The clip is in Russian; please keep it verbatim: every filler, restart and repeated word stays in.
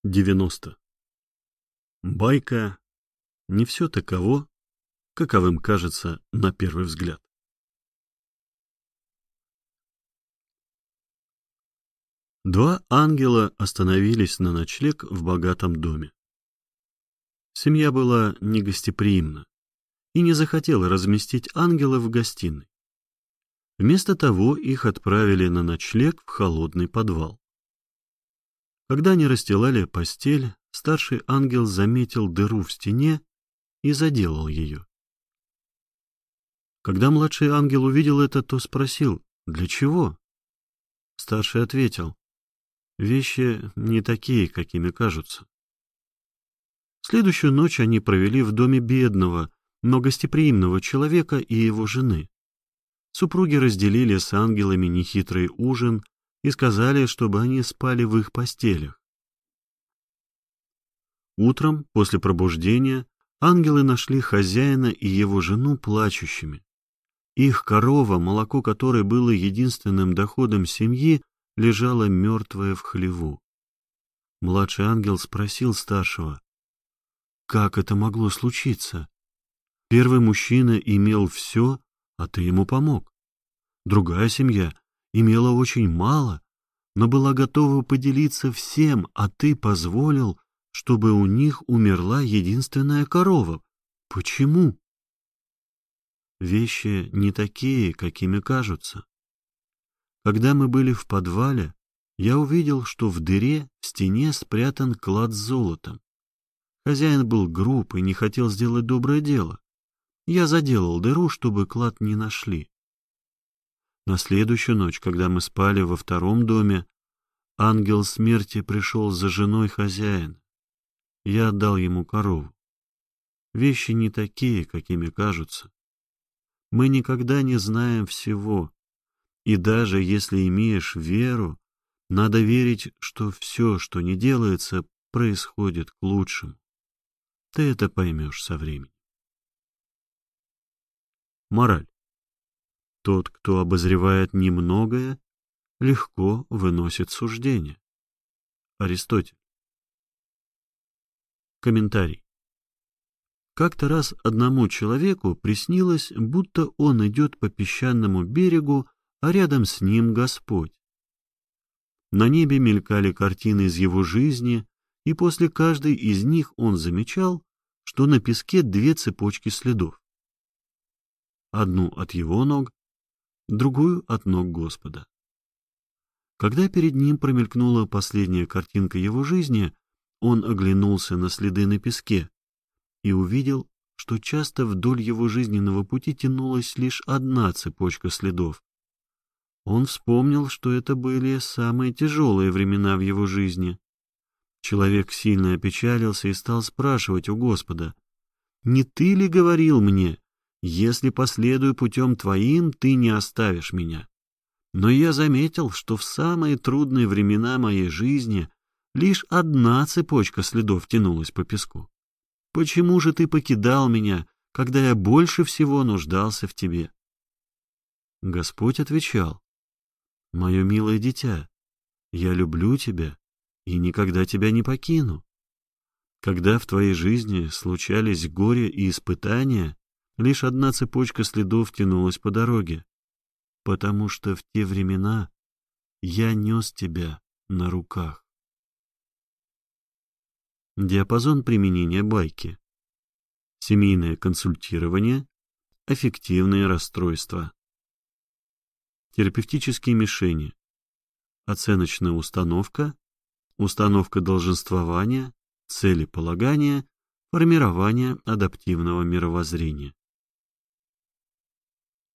девяносто. Байка не все таково, каковым кажется на первый взгляд. Два ангела остановились на ночлег в богатом доме. Семья была негостеприимна и не захотела разместить ангелов в гостиной. Вместо того их отправили на ночлег в холодный подвал. Когда они расстилали постель, старший ангел заметил дыру в стене и заделал ее. Когда младший ангел увидел это, то спросил: «Для чего?» Старший ответил: «Вещи не такие, какими кажутся». Следующую ночь они провели в доме бедного, но гостеприимного человека и его жены. Супруги разделили с ангелами нехитрый ужин и сказали, чтобы они спали в их постелях. Утром, после пробуждения, ангелы нашли хозяина и его жену плачущими. Их корова, молоко которой было единственным доходом семьи, лежала мертвая в хлеву. Младший ангел спросил старшего: «Как это могло случиться? Первый мужчина имел все, а ты ему помог. Другая семья имела очень мало, но была готова поделиться всем, а ты позволил, чтобы у них умерла единственная корова. Почему?» Вещи не такие, какими кажутся. Когда мы были в подвале, я увидел, что в дыре в стене спрятан клад с золотом. Хозяин был груб и не хотел сделать доброе дело. Я заделал дыру, чтобы клад не нашли. На следующую ночь, когда мы спали во втором доме, ангел смерти пришел за женой хозяина. Я отдал ему корову. Вещи не такие, какими кажутся. Мы никогда не знаем всего, и даже если имеешь веру, надо верить, что все, что не делается, происходит к лучшему. Ты это поймешь со временем. Мораль. Тот, кто обозревает немногое, легко выносит суждение. Аристотель. Комментарий. Как-то раз одному человеку приснилось, будто он идет по песчаному берегу, а рядом с ним Господь. На небе мелькали картины из его жизни, и после каждой из них он замечал, что на песке две цепочки следов. Одну от его ног, другую от ног Господа. Когда перед ним промелькнула последняя картинка его жизни, он оглянулся на следы на песке и увидел, что часто вдоль его жизненного пути тянулась лишь одна цепочка следов. Он вспомнил, что это были самые тяжелые времена в его жизни. Человек сильно опечалился и стал спрашивать у Господа: «Не ты ли говорил мне, если последую путем твоим, ты не оставишь меня? Но я заметил, что в самые трудные времена моей жизни лишь одна цепочка следов тянулась по песку. Почему же ты покидал меня, когда я больше всего нуждался в тебе?» Господь отвечал: «Мое милое дитя, я люблю тебя и никогда тебя не покину. Когда в твоей жизни случались горе и испытания, лишь одна цепочка следов тянулась по дороге, потому что в те времена я нес тебя на руках». Диапазон применения байки. Семейное консультирование, аффективные расстройства. Терапевтические мишени. Оценочная установка, установка долженствования, целеполагания, формирование адаптивного мировоззрения.